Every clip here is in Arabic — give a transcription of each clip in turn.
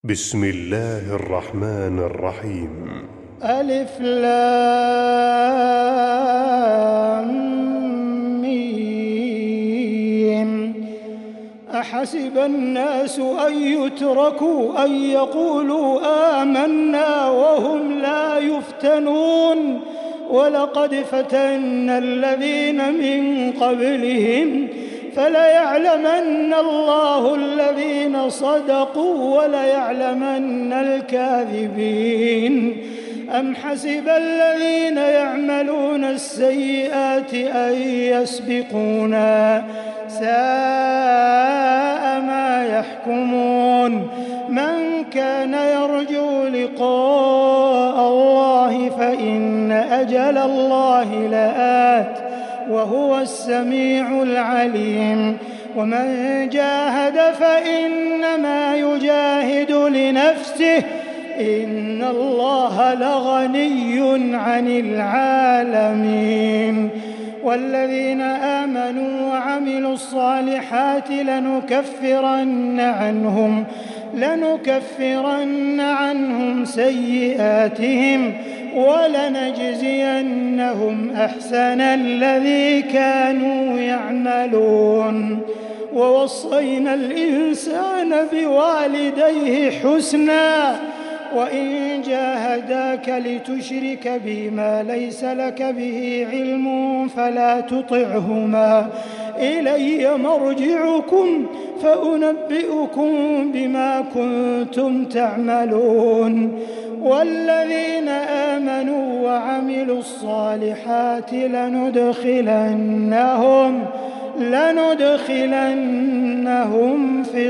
بسم الله الرحمن الرحيم. ألف لام ميم. أحسب الناس أن يتركوا أن يقولوا آمنا وهم لا يفتنون ولقد فتنا الذين من قبلهم فليعلمن الله الذين صدقوا وليعلمن الكاذبين. أم حسب الذين يعملون السيئات أن يسبقونا ساء ما يحكمون. من كان يرجو لقاء الله فإن أجل الله لآت وهو السميع العليم. ومن جاهد فإنما يجاهد لنفسه إن الله لغني عن العالمين. والذين آمنوا وعملوا الصالحات لنكفرن عنهم سيئاتهم ولنجزينهم أحسن الذي كانوا يعملون. ووصينا الإنسان بوالديه حسنا وإن جاهداك لتشرك بي ما ليس لك به علم فلا تطعهما إلي مرجعكم فأنبئكم بما كنتم تعملون. والذين آمنوا وعملوا الصالحات لندخلنهم في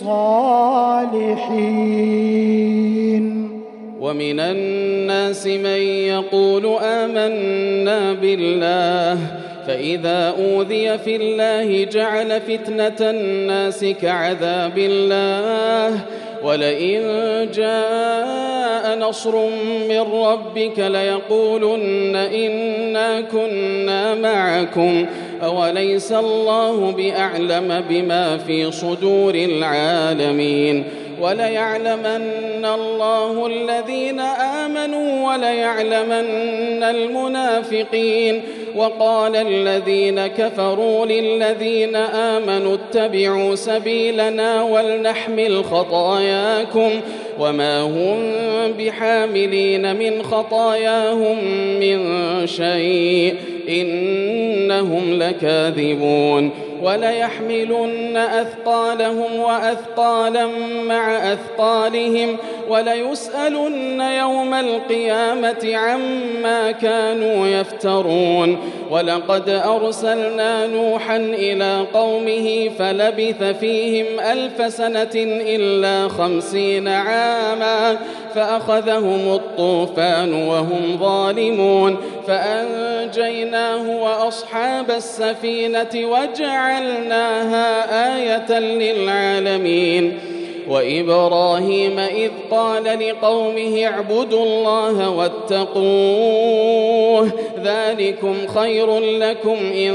الصالحين. ومن الناس من يقول آمنا بالله فإذا أوذي في الله جعل فتنة الناس كعذاب الله ولئن جاء نصر من ربك ليقولن إنا كنا معكم أوليس الله بأعلم بما في صدور العالمين. وليعلمن الله الذين آمنوا وليعلمن المنافقين. وقال الذين كفروا للذين آمنوا اتبعوا سبيلنا ولنحمل خطاياكم وما هم بحاملين من خطاياهم من شيء إنهم لكاذبون. وليحملن أثقالهم وأثقالا مع أثقالهم وليسألن يوم القيامة عما كانوا يفترون. ولقد أرسلنا نوحا إلى قومه فلبث فيهم 1000 سنة إلا 50 عاما فأخذهم الطوفان وهم ظالمون فأنجيناه وأصحاب السفينة وجعلناها آية للعالمين. وإبراهيم إذ قال لقومه اعبدوا الله واتقوه ذلكم خير لكم إن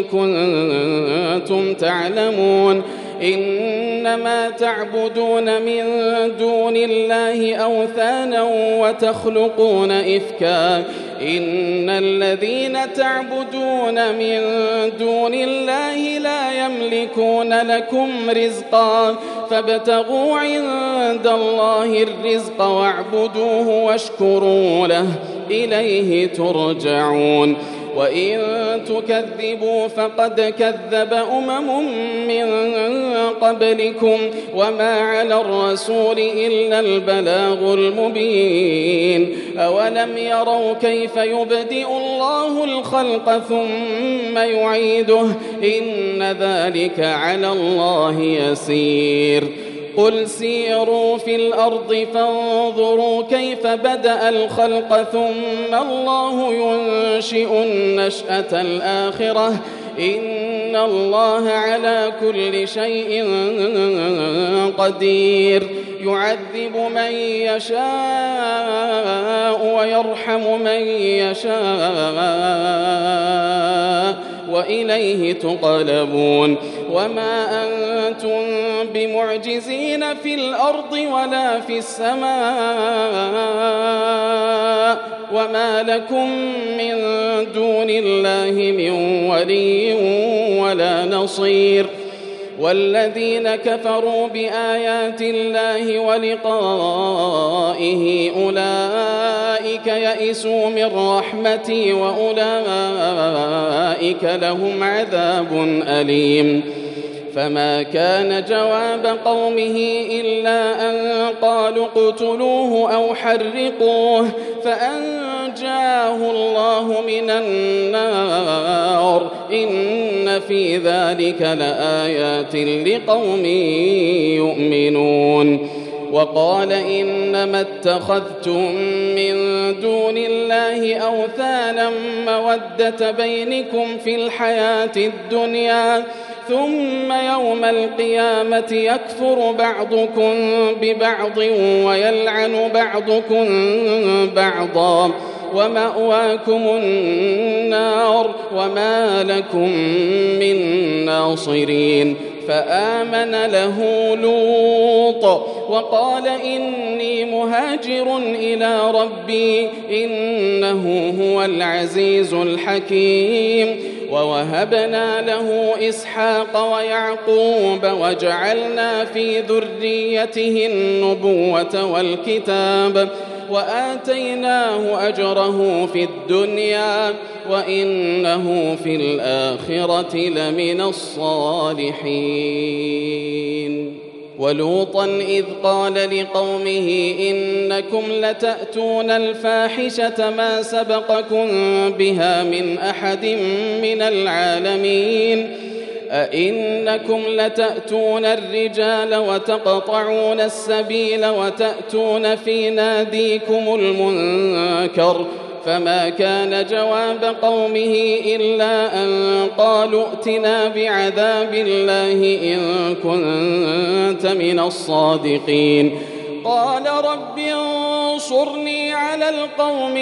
كنتم تعلمون. إنما تعبدون من دون الله أوثانا وتخلقون إفكا إن الذين تعبدون من دون الله لا يملكون لكم رزقا فابتغوا عند الله الرزق واعبدوه واشكروا له إليه ترجعون. وإن تكذبوا فقد كذب من قبلكم وما على الرسول إلا البلاغ المبين. أولم يروا كيف يبدئ الله الخلق ثم يعيده إن ذلك على الله يسير. قل سيروا في الأرض فانظروا كيف بدأ الخلق ثم الله ينشئ النشأة الآخرة إن الله على كل شيء قدير. يعذب من يشاء ويرحم من يشاء وإليه تقلبون وما أنتم بمعجزين في الأرض ولا في السماء وما لكم من دون الله من ولي ولا نصير والذين كفروا بآيات الله ولقائه أولئك يئسوا من رحمتي وأولئك لهم عذاب أليم فما كان جواب قومه إلا أن قالوا اقتلوه أو حرقوه فأنجاه الله من النار إن في ذلك لآيات لقوم يؤمنون وقال إنما اتخذتم من دون الله أوثانا مودة بينكم في الحياة الدنيا ثم يوم القيامة يكفر بعضكم ببعض ويلعن بعضكم بعضا ومأواكم النار وما لكم من ناصرين فآمن له لوط وقال إني مهاجر إلى ربي إنه هو العزيز الحكيم ووهبنا له إسحاق ويعقوب وجعلنا في ذريته النبوة والكتاب وآتيناه أجره في الدنيا وإنه في الآخرة لمن الصالحين ولوطا إذ قال لقومه إنكم لتأتون الفاحشة ما سبقكم بها من أحد من العالمين أئنكم لتأتون الرجال وتقطعون السبيل وتأتون في ناديكم المنكر فما كان جواب قومه إلا أن قالوا ائتنا بعذاب الله إن كنت من الصادقين قال رب انصرني على القوم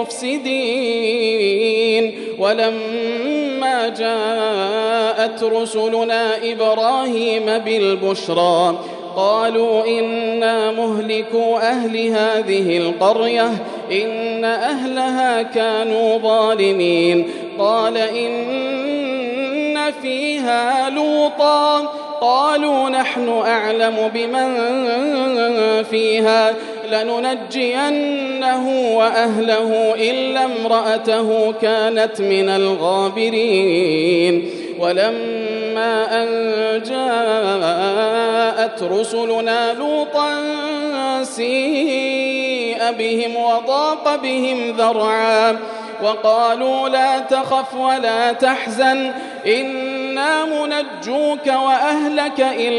المفسدين ولما جاءت رسلنا إبراهيم بالبشرى قالوا إنا مهلكو أهل هذه القرية إن أهلها كانوا ظالمين قال إن فيها لوطا قالوا نحن أعلم بمن فيها لننجينه وأهله إلا امرأته كانت من الغابرين ولما أن جاءت رسلنا لوطا سيء بهم وضاق بهم ذرعا وقالوا لا تخف ولا تحزن إنا منجوك وأهلك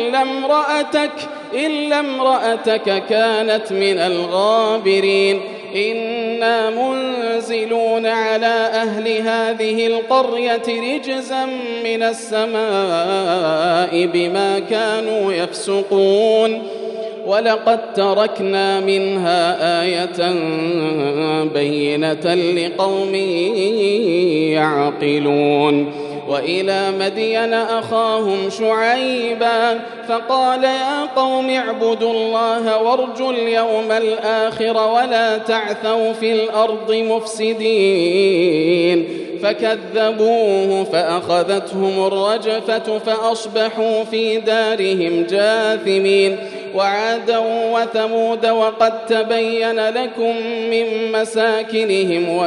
إلا امرأتك كانت من الغابرين إنا منزلون على أهل هذه القرية رجزا من السماء بما كانوا يفسقون ولقد تركنا منها آية بينة لقوم يعقلون وإلى مدين أخاهم شعيبا فقال يا قوم اعبدوا الله وارجوا اليوم الآخر ولا تعثوا في الأرض مفسدين فكذبوه فأخذتهم الرجفة فأصبحوا في دارهم جاثمين وعادا وثمود وقد تبين لكم من مساكنهم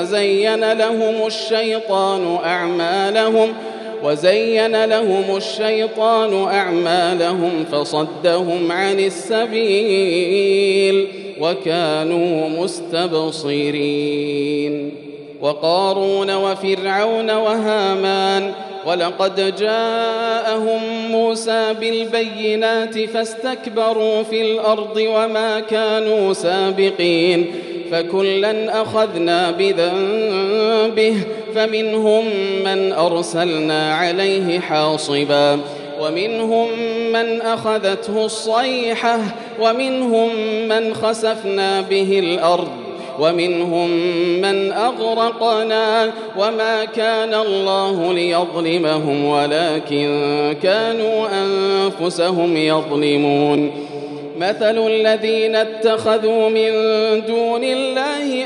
وزين لهم الشيطان أعمالهم فصدهم عن السبيل وكانوا مستبصرين وقارون وفرعون وهامان ولقد جاءهم موسى بالبينات فاستكبروا في الأرض وما كانوا سابقين فكلا أخذنا بذنبه فمنهم من أرسلنا عليه حاصبا ومنهم من أخذته الصيحة ومنهم من خسفنا به الأرض ومنهم من أغرقنا وما كان الله ليظلمهم ولكن كانوا أنفسهم يظلمون مثل الذين اتخذوا من دون الله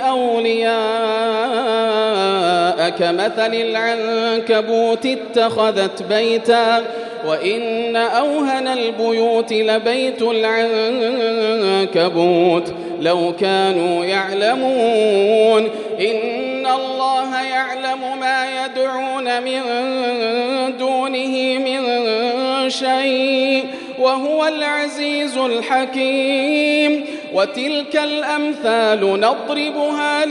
أولياء كمثل العنكبوت اتخذت بيتا وإن أوهن البيوت لبيت العنكبوت لو كانوا يعلمون إن الله يعلم ما يدعون من دونه من شيء وهو العزيز الحكيم وتلك الأمثال نضربها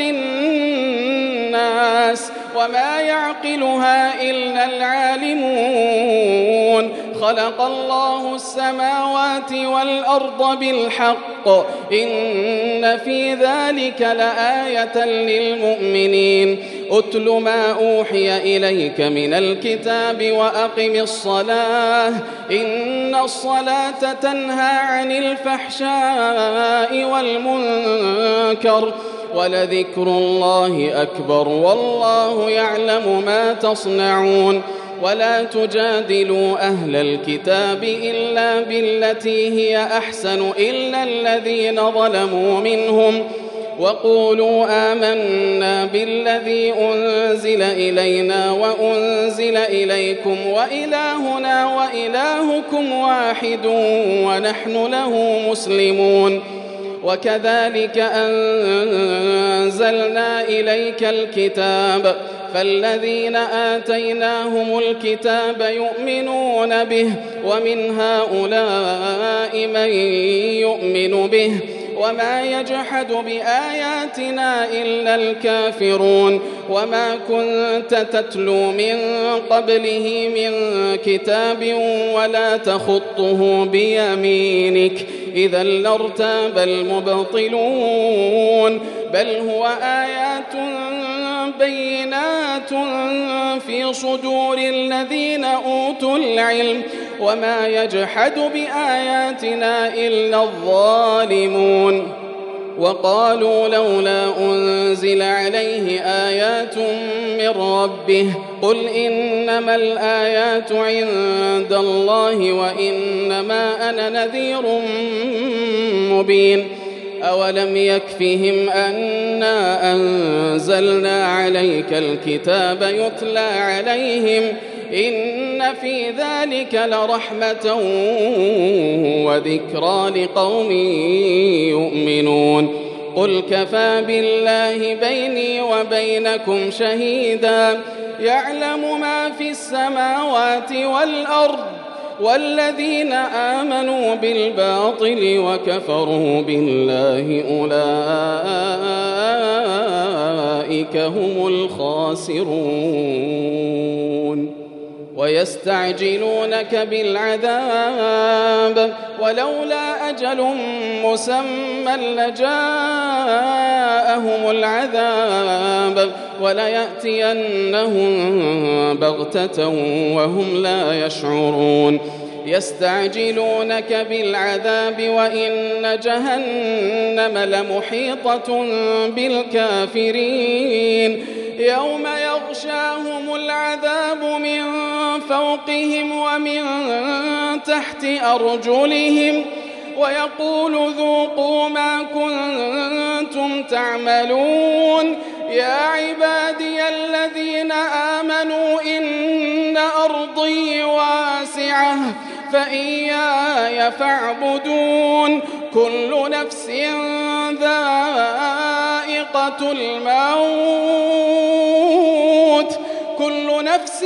للناس وما يعقلها إلا العالمون خلق الله السماوات والأرض بالحق إن في ذلك لآية للمؤمنين أتل ما أوحي إليك من الكتاب وأقم الصلاة إن الصلاة تنهى عن الفحشاء والمنكر ولذكر الله أكبر والله يعلم ما تصنعون ولا تجادلوا أهل الكتاب إلا بالتي هي أحسن إلا الذين ظلموا منهم وقولوا آمنا بالذي أنزل إلينا وأنزل إليكم وإلهنا وإلهكم واحد ونحن له مسلمون وكذلك أنزلنا إليك الكتاب فالذين آتيناهم الكتاب يؤمنون به ومن هؤلاء من يؤمن به وما يجحد بآياتنا إلا الكافرون وما كنت تتلو من قبله من كتاب ولا تخطه بيمينك إذا لارتاب المبطلون بل هو آيات بينات في صدور الذين أوتوا العلم وما يجحد بآياتنا إلا الظالمون وقالوا لولا أنزل عليه آيات من ربه قل إنما الآيات عند الله وإنما أنا نذير مبين أولم يكفهم أنا أنزلنا عليك الكتاب يتلى عليهم إن في ذلك لرحمة وذكرى لقوم يؤمنون قل كفى بالله بيني وبينكم شهيدا يعلم ما في السماوات والأرض والذين آمنوا بالباطل وكفروا بالله أولئك هم الخاسرون ويستعجلونك بالعذاب ولولا أجل مسمى لجاءهم العذاب وليأتينهم بغتة وهم لا يشعرون يستعجلونك بالعذاب وإن جهنم لمحيطة بالكافرين يوم يغشاهم العذاب من فوقهم ومن تحت أرجلهم ويقول ذوقوا ما كنتم تعملون يا عبادي الذين آمنوا إن أرضي واسعة فإياي فاعبدون كل نفس ذائقة الموت كل نفس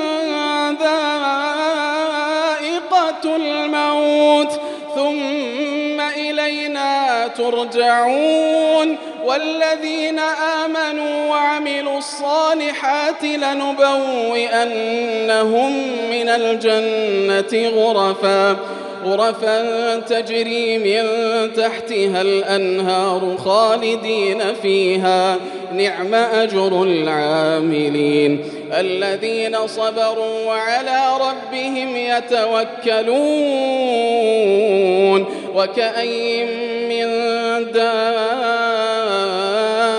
ذائقة الموت ثم إلينا ترجعون والذين آمنوا وعملوا الصالحات لنبوئنهم من الجنة غرفا تجري من تحتها الأنهار خالدين فيها نعم أجر العاملين الذين صبروا وعلى ربهم يتوكلون وكأين من دابة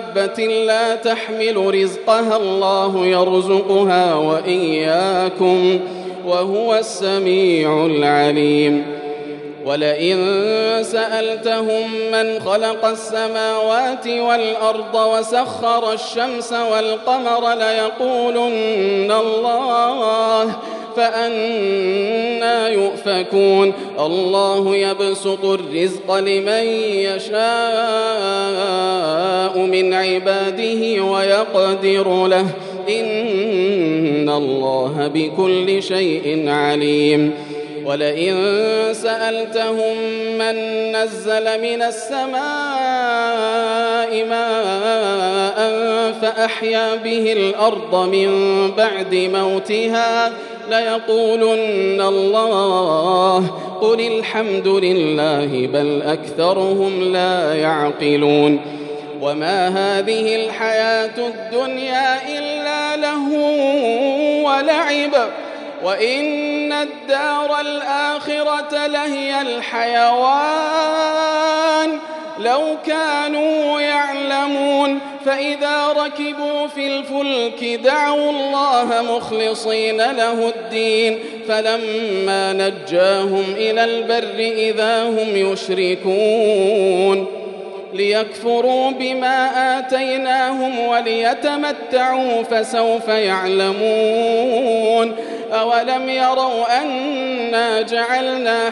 دابة لا تحمل رزقها الله يرزقها وإياكم وهو السميع العليم ولئن سألتهم من خلق السماوات والأرض وسخر الشمس والقمر ليقولن الله فأنى يؤفكون الله يبسط الرزق لمن يشاء من عباده ويقدر له إن الله بكل شيء عليم ولئن سألتهم من نزل من السماء ماء فأحيا به الأرض من بعد موتها ليقولن الله قل الحمد لله بل أكثرهم لا يعقلون وما هذه الحياة الدنيا إلا لهو ولعب وإن الدار الآخرة لهي الحيوان لو كانوا يعلمون فإذا ركبوا في الفلك دعوا الله مخلصين له الدين فلما نجاهم إلى البر إذا هم يشركون ليكفروا بما آتيناهم وليتمتعوا فسوف يعلمون أولم يروا أنا جعلنا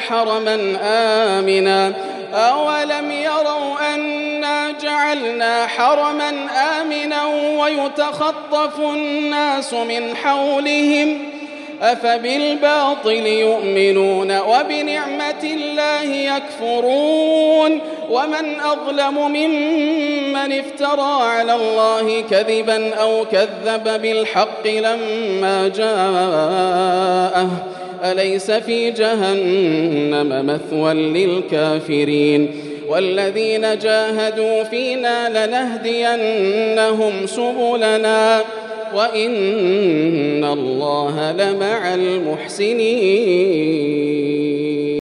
حرما آمنا ويتخطف الناس من حولهم أفبالباطل يؤمنون وبنعمة الله يكفرون ومن أظلم ممن افترى على الله كذبا أو كذب بالحق لما جاءه أليس في جهنم مثوى للكافرين والذين جاهدوا فينا لنهدينهم سبلنا وإن الله لمع المحسنين.